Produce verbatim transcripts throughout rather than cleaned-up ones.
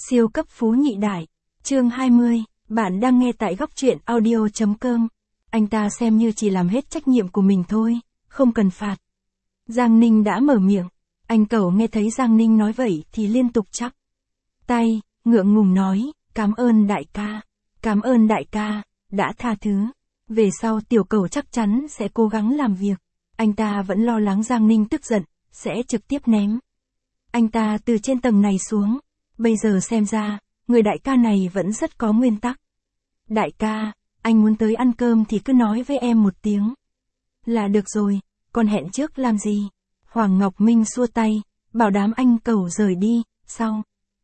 Siêu cấp phú nhị đại. Chương hai mươi, bạn đang nghe tại góc truyện audio.com. Anh ta xem như chỉ làm hết trách nhiệm của mình thôi, không cần phạt. Giang Ninh đã mở miệng. Anh cẩu nghe thấy Giang Ninh nói vậy thì liên tục chắp tay, ngượng ngùng nói, cảm ơn đại ca. Cảm ơn đại ca, đã tha thứ. Về sau tiểu cẩu chắc chắn sẽ cố gắng làm việc. Anh ta vẫn lo lắng Giang Ninh tức giận, sẽ trực tiếp ném anh ta từ trên tầng này xuống. Bây giờ xem ra, người đại ca này vẫn rất có nguyên tắc. Đại ca, anh muốn tới ăn cơm thì cứ nói với em một tiếng. Là được rồi, còn hẹn trước làm gì? Hoàng Ngọc Minh xua tay, bảo đám anh cẩu rời đi, sau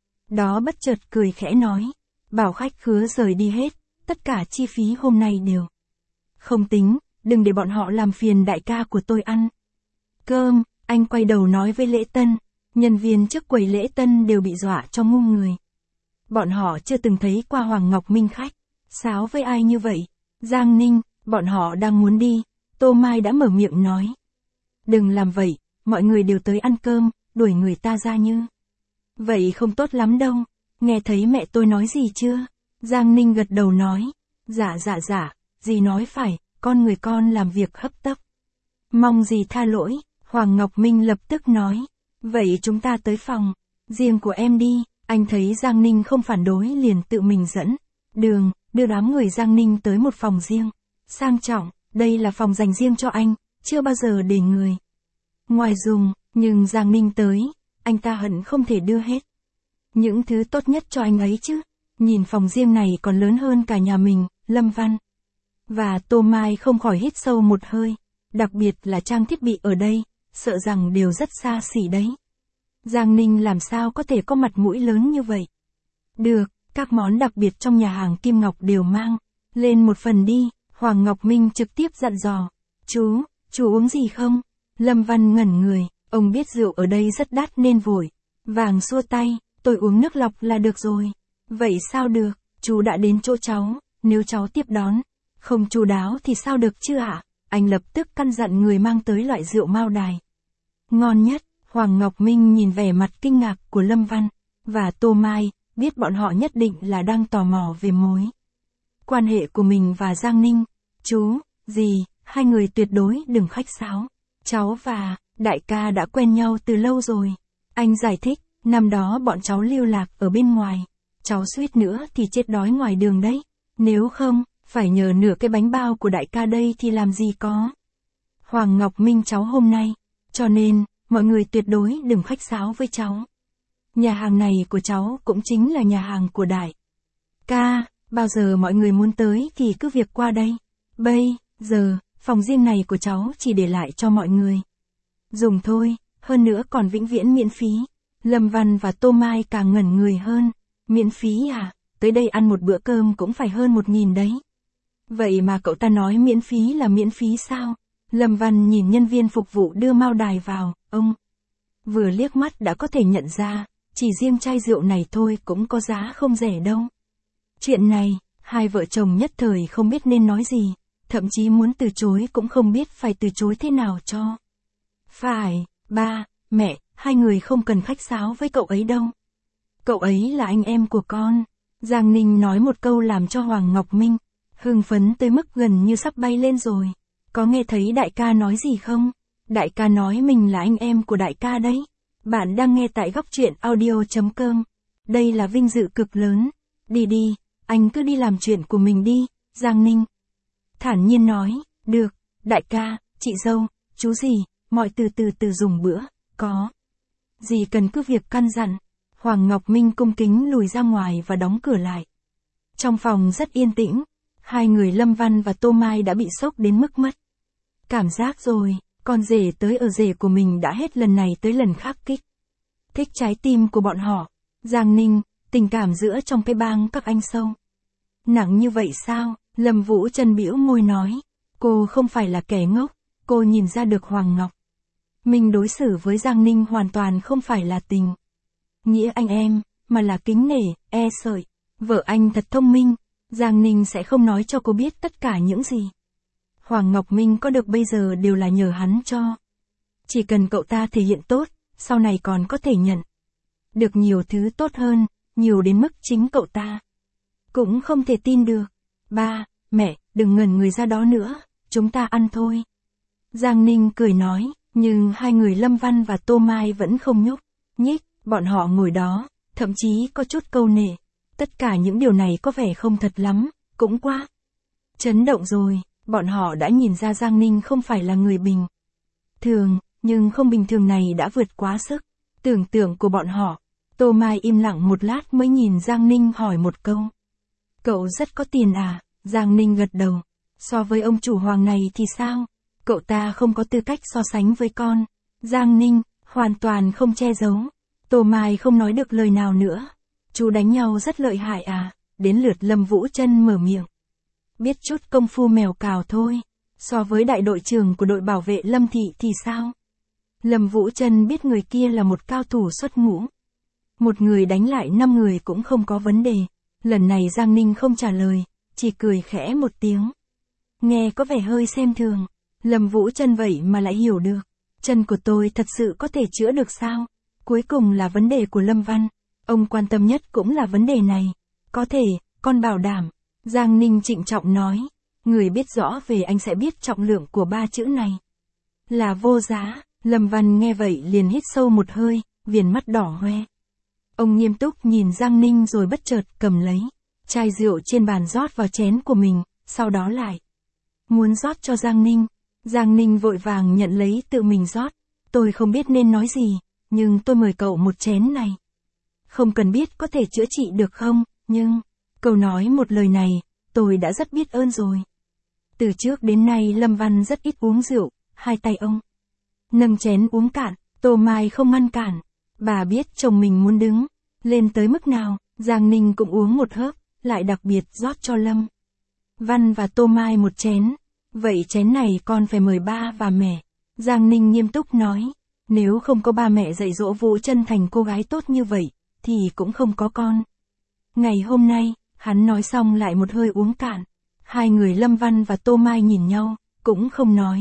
đó bất chợt cười khẽ nói, bảo khách khứa rời đi hết, tất cả chi phí hôm nay đều không tính, đừng để bọn họ làm phiền đại ca của tôi ăn cơm. Anh quay đầu nói với lễ tân, nhân viên trước quầy lễ tân đều bị dọa cho ngu người. Bọn họ chưa từng thấy qua Hoàng Ngọc Minh khách sáo với ai như vậy. Giang Ninh, bọn họ đang muốn đi, Tô Mai đã mở miệng nói. Đừng làm vậy, mọi người đều tới ăn cơm, đuổi người ta ra như vậy không tốt lắm đâu. Nghe thấy mẹ tôi nói gì chưa? Giang Ninh gật đầu nói. Dạ dạ dạ, dì nói phải, con người con làm việc hấp tấp. Mong dì tha lỗi. Hoàng Ngọc Minh lập tức nói. Vậy chúng ta tới phòng riêng của em đi. Anh thấy Giang Ninh không phản đối liền tự mình dẫn đường, đưa đám người Giang Ninh tới một phòng riêng sang trọng. Đây là phòng dành riêng cho anh, chưa bao giờ để người ngoài dùng, nhưng Giang Ninh tới, anh ta hận không thể đưa hết những thứ tốt nhất cho anh ấy chứ. Nhìn phòng riêng này còn lớn hơn cả nhà mình. Lâm Văn và Tô Mai không khỏi hít sâu một hơi, đặc biệt là trang thiết bị ở đây, sợ rằng đều rất xa xỉ đấy. Giang Ninh làm sao có thể có mặt mũi lớn như vậy? Được, các món đặc biệt trong nhà hàng Kim Ngọc đều mang lên một phần đi. Hoàng Ngọc Minh trực tiếp dặn dò. Chú, chú uống gì không? Lâm Văn ngẩn người, ông biết rượu ở đây rất đắt nên vội vàng xua tay, tôi uống nước lọc là được rồi. Vậy sao được, chú đã đến chỗ cháu, nếu cháu tiếp đón không chu đáo thì sao được chứ ạ? Anh lập tức căn dặn người mang tới loại rượu Mao Đài ngon nhất. Hoàng Ngọc Minh nhìn vẻ mặt kinh ngạc của Lâm Văn và Tô Mai, biết bọn họ nhất định là đang tò mò về mối quan hệ của mình và Giang Ninh. Chú, dì, hai người tuyệt đối đừng khách sáo. Cháu và đại ca đã quen nhau từ lâu rồi. Anh giải thích, năm đó bọn cháu lưu lạc ở bên ngoài. Cháu suýt nữa thì chết đói ngoài đường đấy. Nếu không, phải nhờ nửa cái bánh bao của đại ca đây thì làm gì có. Hoàng Ngọc Minh cháu hôm nay. Cho nên, mọi người tuyệt đối đừng khách sáo với cháu. Nhà hàng này của cháu cũng chính là nhà hàng của đại ca. Bao giờ mọi người muốn tới thì cứ việc qua đây. Bây giờ, phòng riêng này của cháu chỉ để lại cho mọi người dùng thôi, hơn nữa còn vĩnh viễn miễn phí. Lâm Văn và Tô Mai càng ngẩn người hơn. Miễn phí à? Tới đây ăn một bữa cơm cũng phải hơn một nghìn đấy. Vậy mà cậu ta nói miễn phí là miễn phí sao? Lâm Văn nhìn nhân viên phục vụ đưa Mao Đài vào, ông vừa liếc mắt đã có thể nhận ra, chỉ riêng chai rượu này thôi cũng có giá không rẻ đâu. Chuyện này, hai vợ chồng nhất thời không biết nên nói gì, thậm chí muốn từ chối cũng không biết phải từ chối thế nào cho phải. Ba, mẹ, hai người không cần khách sáo với cậu ấy đâu. Cậu ấy là anh em của con. Giang Ninh nói một câu làm cho Hoàng Ngọc Minh hưng phấn tới mức gần như sắp bay lên rồi. Có nghe thấy đại ca nói gì không? Đại ca nói mình là anh em của đại ca đấy. Bạn đang nghe tại góc truyện audio.com. Đây là vinh dự cực lớn. Đi đi, anh cứ đi làm chuyện của mình đi. Giang Ninh thản nhiên nói. Được, đại ca, chị dâu, chú gì, mọi từ từ từ dùng bữa. Có gì cần cứ việc căn dặn. Hoàng Ngọc Minh cung kính lùi ra ngoài và đóng cửa lại. Trong phòng rất yên tĩnh. Hai người Lâm Văn và Tô Mai đã bị sốc đến mức mất cảm giác rồi. Con rể tới ở rể của mình đã hết lần này tới lần khác kích thích trái tim của bọn họ. Giang Ninh, tình cảm giữa trong cái bang các anh sâu nặng như vậy sao? Lâm Vũ Trân bĩu môi nói. Cô không phải là kẻ ngốc. Cô nhìn ra được Hoàng Ngọc Minh đối xử với Giang Ninh hoàn toàn không phải là tình nghĩa anh em, mà là kính nể, e sợi. Vợ anh thật thông minh. Giang Ninh sẽ không nói cho cô biết tất cả những gì Hoàng Ngọc Minh có được bây giờ đều là nhờ hắn cho. Chỉ cần cậu ta thể hiện tốt, sau này còn có thể nhận được nhiều thứ tốt hơn. nhiều đến mức chính cậu ta cũng không thể tin được. Ba, mẹ, đừng ngẩn người ra đó nữa, chúng ta ăn thôi. Giang Ninh cười nói, nhưng hai người Lâm Văn và Tô Mai vẫn không nhúc nhích, bọn họ ngồi đó, thậm chí có chút câu nệ. Tất cả những điều này có vẻ không thật lắm, cũng quá chấn động rồi, bọn họ đã nhìn ra Giang Ninh không phải là người bình thường, nhưng không bình thường này đã vượt quá sức tưởng tượng của bọn họ. Tô Mai im lặng một lát mới nhìn Giang Ninh hỏi một câu. Cậu rất có tiền à? Giang Ninh gật đầu. So với ông chủ Hoàng này thì sao? Cậu ta không có tư cách so sánh với con. Giang Ninh, hoàn toàn không che giấu. Tô Mai không nói được lời nào nữa. Chú đánh nhau rất lợi hại à? Đến lượt Lâm Vũ Trân mở miệng. Biết chút công phu mèo cào thôi. So với đại đội trưởng của đội bảo vệ Lâm Thị thì sao? Lâm Vũ Trân biết người kia là một cao thủ xuất ngũ. Một người đánh lại năm người cũng không có vấn đề. Lần này Giang Ninh không trả lời, chỉ cười khẽ một tiếng. Nghe có vẻ hơi xem thường. Lâm Vũ Trân vậy mà lại hiểu được. Chân của tôi thật sự có thể chữa được sao? Cuối cùng là vấn đề của Lâm Văn. Ông quan tâm nhất cũng là vấn đề này. Có thể, con bảo đảm. Giang Ninh trịnh trọng nói. Người biết rõ về anh sẽ biết trọng lượng của ba chữ này là vô giá. Lâm Văn nghe vậy liền hít sâu một hơi, viền mắt đỏ hoe. Ông nghiêm túc nhìn Giang Ninh rồi bất chợt cầm lấy chai rượu trên bàn rót vào chén của mình, sau đó lại muốn rót cho Giang Ninh. Giang Ninh vội vàng nhận lấy tự mình rót. Tôi không biết nên nói gì, nhưng tôi mời cậu một chén này. Không cần biết có thể chữa trị được không, nhưng cậu nói một lời này, tôi đã rất biết ơn rồi. Từ trước đến nay Lâm Văn rất ít uống rượu, hai tay ông nâng chén uống cạn. Tô Mai không ngăn cản. Bà biết chồng mình muốn đứng lên tới mức nào. Giang Ninh cũng uống một hớp, lại đặc biệt rót cho Lâm Văn và Tô Mai một chén. Vậy chén này con phải mời ba và mẹ. Giang Ninh nghiêm túc nói. Nếu không có ba mẹ dạy dỗ Vũ Trân thành cô gái tốt như vậy, thì cũng không có con ngày hôm nay. Hắn nói xong lại một hơi uống cạn. Hai người Lâm Văn và Tô Mai nhìn nhau, cũng không nói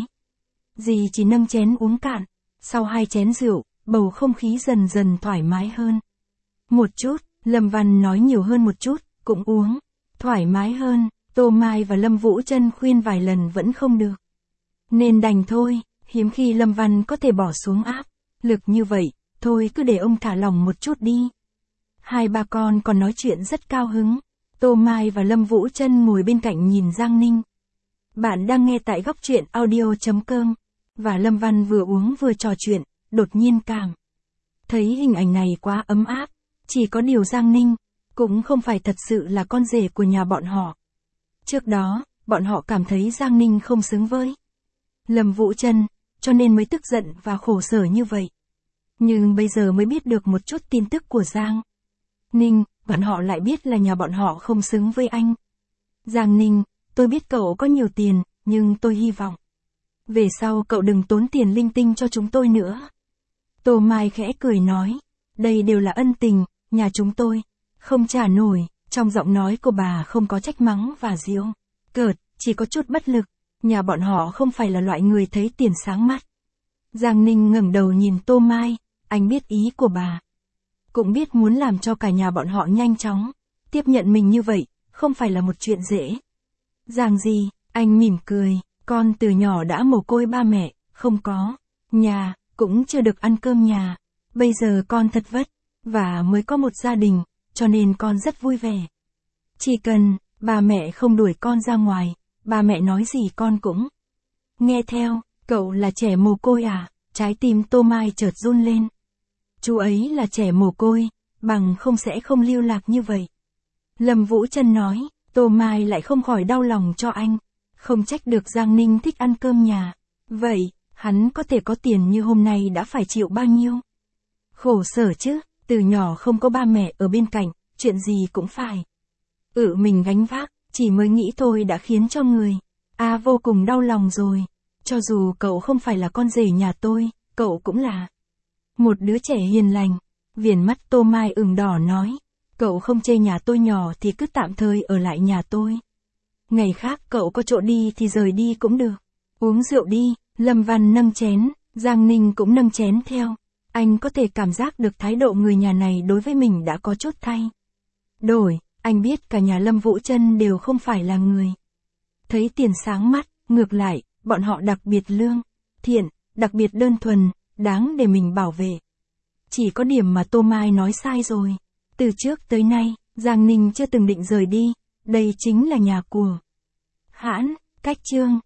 gì, chỉ nâng chén uống cạn. Sau hai chén rượu, bầu không khí dần dần thoải mái hơn một chút. Lâm Văn nói nhiều hơn một chút, cũng uống thoải mái hơn. Tô Mai và Lâm Vũ Trân khuyên vài lần vẫn không được, nên đành thôi. Hiếm khi Lâm Văn có thể bỏ xuống áp lực như vậy. Thôi cứ để ông thả lỏng một chút đi. Hai ba con còn nói chuyện rất cao hứng. Tô Mai và Lâm Vũ Trân ngồi bên cạnh nhìn Giang Ninh. Bạn đang nghe tại góc truyện audio chấm com. Và Lâm Văn vừa uống vừa trò chuyện, đột nhiên cảm thấy hình ảnh này quá ấm áp. Chỉ có điều Giang Ninh cũng không phải thật sự là con rể của nhà bọn họ. Trước đó, bọn họ cảm thấy Giang Ninh không xứng với Lâm Vũ Trân, cho nên mới tức giận và khổ sở như vậy. Nhưng bây giờ mới biết được một chút tin tức của Giang Ninh, bọn họ lại biết là nhà bọn họ không xứng với anh. Giang Ninh, tôi biết cậu có nhiều tiền, nhưng tôi hy vọng về sau cậu đừng tốn tiền linh tinh cho chúng tôi nữa. Tô Mai khẽ cười nói, đây đều là ân tình, nhà chúng tôi không trả nổi. Trong giọng nói của bà không có trách mắng và giễu cợt, chỉ có chút bất lực. Nhà bọn họ không phải là loại người thấy tiền sáng mắt. Giang Ninh ngẩng đầu nhìn Tô Mai, anh biết ý của bà. Cũng biết muốn làm cho cả nhà bọn họ nhanh chóng tiếp nhận mình như vậy, không phải là một chuyện dễ dàng gì. Anh mỉm cười, con từ nhỏ đã mồ côi ba mẹ, không có nhà, cũng chưa được ăn cơm nhà. Bây giờ con thật vất vả mới có một gia đình, cho nên con rất vui vẻ. Chỉ cần ba mẹ không đuổi con ra ngoài, ba mẹ nói gì con cũng nghe theo. Cậu là trẻ mồ côi à? Trái tim Tô Mai chợt run lên. Chú ấy là trẻ mồ côi, bằng không sẽ không lưu lạc như vậy. Lâm Vũ Trân nói. Tô Mai lại không khỏi đau lòng cho anh. Không trách được Giang Ninh thích ăn cơm nhà. Vậy, hắn có thể có tiền như hôm nay đã phải chịu bao nhiêu khổ sở chứ. Từ nhỏ không có ba mẹ ở bên cạnh, chuyện gì cũng phải tự mình gánh vác. Chỉ mới nghĩ thôi đã khiến cho người A vô cùng đau lòng rồi. Cho dù cậu không phải là con rể nhà tôi, cậu cũng là một đứa trẻ hiền lành. Viền mắt Tô Mai ửng đỏ nói, cậu không chê nhà tôi nhỏ thì cứ tạm thời ở lại nhà tôi. Ngày khác cậu có chỗ đi thì rời đi cũng được. Uống rượu đi. Lâm Văn nâng chén, Giang Ninh cũng nâng chén theo. Anh có thể cảm giác được thái độ người nhà này đối với mình đã có chút thay đổi, anh biết cả nhà Lâm Vũ Trân đều không phải là người. Thấy tiền sáng mắt, ngược lại, bọn họ đặc biệt lương, thiện, đặc biệt đơn thuần, đáng để mình bảo vệ. Chỉ có điểm mà Tô Mai nói sai rồi. Từ trước tới nay, Giang Ninh chưa từng định rời đi, đây chính là nhà của Hãn, cách chương.